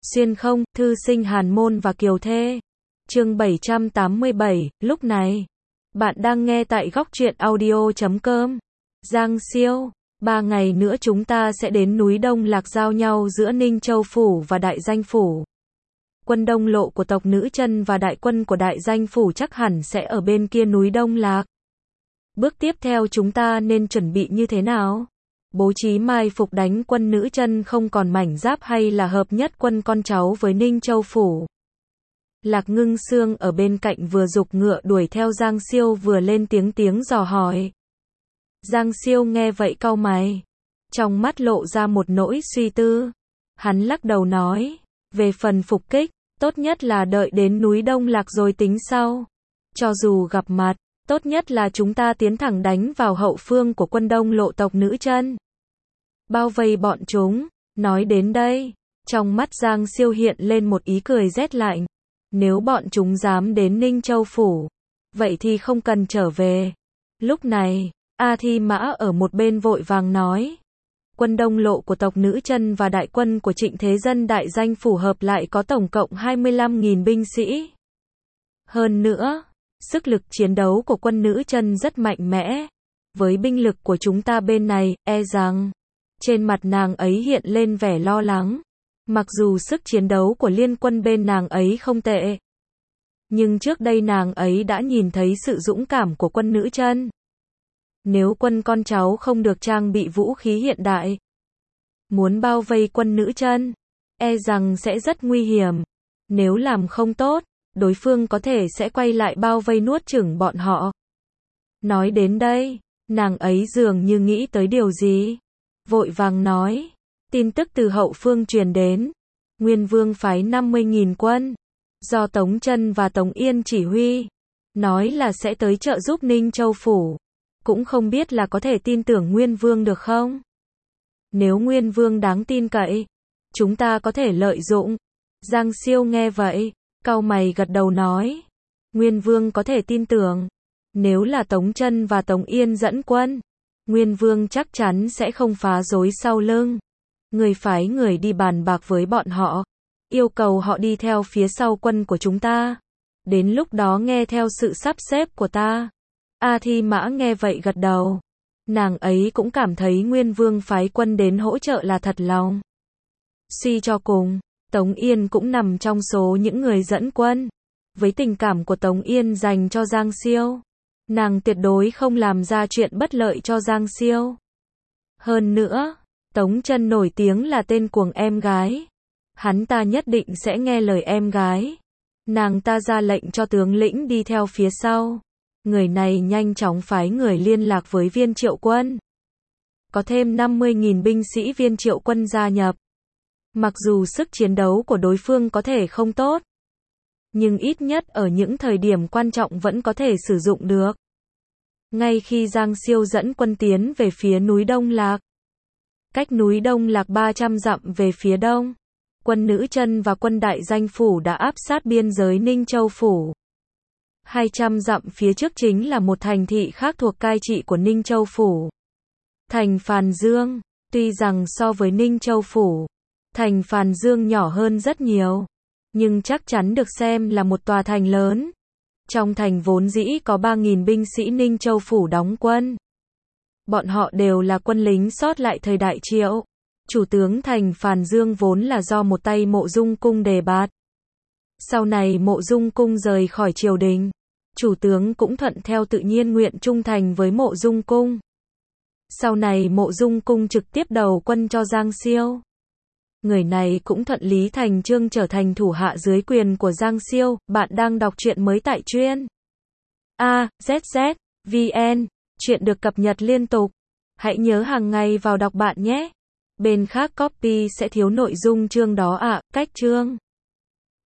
Xuyên không, thư sinh Hàn Môn và Kiều Thê. Chương 787, lúc này, bạn đang nghe tại góc truyện audio.com. Giang Siêu, 3 ngày nữa chúng ta sẽ đến núi Đông Lạc giao nhau giữa Ninh Châu Phủ và Đại Danh Phủ. Quân Đông Lộ của tộc Nữ Chân và đại quân của Đại Danh Phủ chắc hẳn sẽ ở bên kia núi Đông Lạc. Bước tiếp theo chúng ta nên chuẩn bị như thế nào? Bố trí mai phục đánh quân Nữ Chân không còn mảnh giáp hay là hợp nhất quân con cháu với Ninh Châu Phủ? Lạc Ngưng Sương ở bên cạnh vừa giục ngựa đuổi theo Giang Siêu vừa lên tiếng dò hỏi. Giang Siêu nghe vậy cau mày, trong mắt lộ ra một nỗi suy tư. Hắn lắc đầu nói, về phần phục kích, tốt nhất là đợi đến núi Đông Lạc rồi tính sau. Cho dù gặp mặt, tốt nhất là chúng ta tiến thẳng đánh vào hậu phương của quân Đông Lộ tộc Nữ Chân, bao vây bọn chúng. Nói đến đây, trong mắt Giang Siêu hiện lên một ý cười rét lạnh. Nếu bọn chúng dám đến Ninh Châu Phủ, vậy thì không cần trở về. Lúc này, A Thi Mã ở một bên vội vàng nói, quân Đông Lộ của tộc Nữ Chân và đại quân của Trịnh Thế Dân Đại Danh Phủ hợp lại có tổng cộng 25.000 binh sĩ. Hơn nữa, sức lực chiến đấu của quân Nữ Chân rất mạnh mẽ. Với binh lực của chúng ta bên này, e rằng, trên mặt nàng ấy hiện lên vẻ lo lắng. Mặc dù sức chiến đấu của liên quân bên nàng ấy không tệ, nhưng trước đây nàng ấy đã nhìn thấy sự dũng cảm của quân Nữ Chân. Nếu quân con cháu không được trang bị vũ khí hiện đại, muốn bao vây quân Nữ Chân, e rằng sẽ rất nguy hiểm. Nếu làm không tốt, đối phương có thể sẽ quay lại bao vây nuốt chửng bọn họ. Nói đến đây, nàng ấy dường như nghĩ tới điều gì, vội vàng nói, tin tức từ hậu phương truyền đến, Nguyên Vương phái 50.000 quân, do Tống Chân và Tống Yên chỉ huy, nói là sẽ tới trợ giúp Ninh Châu Phủ. Cũng không biết là có thể tin tưởng Nguyên Vương được không? Nếu Nguyên Vương đáng tin cậy, chúng ta có thể lợi dụng. Giang Siêu nghe vậy, cau mày gật đầu nói, Nguyên Vương có thể tin tưởng. Nếu là Tống Chân và Tống Yên dẫn quân, Nguyên Vương chắc chắn sẽ không phá rối sau lưng. Người phái người đi bàn bạc với bọn họ, yêu cầu họ đi theo phía sau quân của chúng ta. Đến lúc đó nghe theo sự sắp xếp của ta. A Thi Mã nghe vậy gật đầu. Nàng ấy cũng cảm thấy Nguyên Vương phái quân đến hỗ trợ là thật lòng. Suy cho cùng, Tống Yên cũng nằm trong số những người dẫn quân. Với tình cảm của Tống Yên dành cho Giang Siêu, nàng tuyệt đối không làm ra chuyện bất lợi cho Giang Siêu. Hơn nữa, Tống Chân nổi tiếng là tên cuồng em gái. Hắn ta nhất định sẽ nghe lời em gái. Nàng ta ra lệnh cho tướng lĩnh đi theo phía sau. Người này nhanh chóng phái người liên lạc với Viên Triệu Quân. Có thêm 50.000 binh sĩ Viên Triệu Quân gia nhập. Mặc dù sức chiến đấu của đối phương có thể không tốt, nhưng ít nhất ở những thời điểm quan trọng vẫn có thể sử dụng được. Ngay khi Giang Siêu dẫn quân tiến về phía núi Đông Lạc, cách núi Đông Lạc 300 dặm về phía đông, quân Nữ Chân và quân Đại Danh Phủ đã áp sát biên giới Ninh Châu Phủ. 200 dặm phía trước chính là một thành thị khác thuộc cai trị của Ninh Châu Phủ. Thành Phàn Dương. Tuy rằng so với Ninh Châu Phủ, thành Phàn Dương nhỏ hơn rất nhiều, nhưng chắc chắn được xem là một tòa thành lớn. Trong thành vốn dĩ có 3.000 binh sĩ Ninh Châu Phủ đóng quân. Bọn họ đều là quân lính sót lại thời Đại Triệu. Chủ tướng thành Phàn Dương vốn là do một tay Mộ Dung Cung đề bạt. Sau này Mộ Dung Cung rời khỏi triều đình, chủ tướng cũng thuận theo tự nhiên nguyện trung thành với Mộ Dung Cung. Sau này Mộ Dung Cung trực tiếp đầu quân cho Giang Siêu. Người này cũng thuận lý thành chương trở thành thủ hạ dưới quyền của Giang Siêu. Bạn đang đọc truyện mới tại truyện AZZ.vn, truyện được cập nhật liên tục. Hãy nhớ hàng ngày vào đọc bạn nhé. Bên khác copy sẽ thiếu nội dung chương đó ạ. Cách chương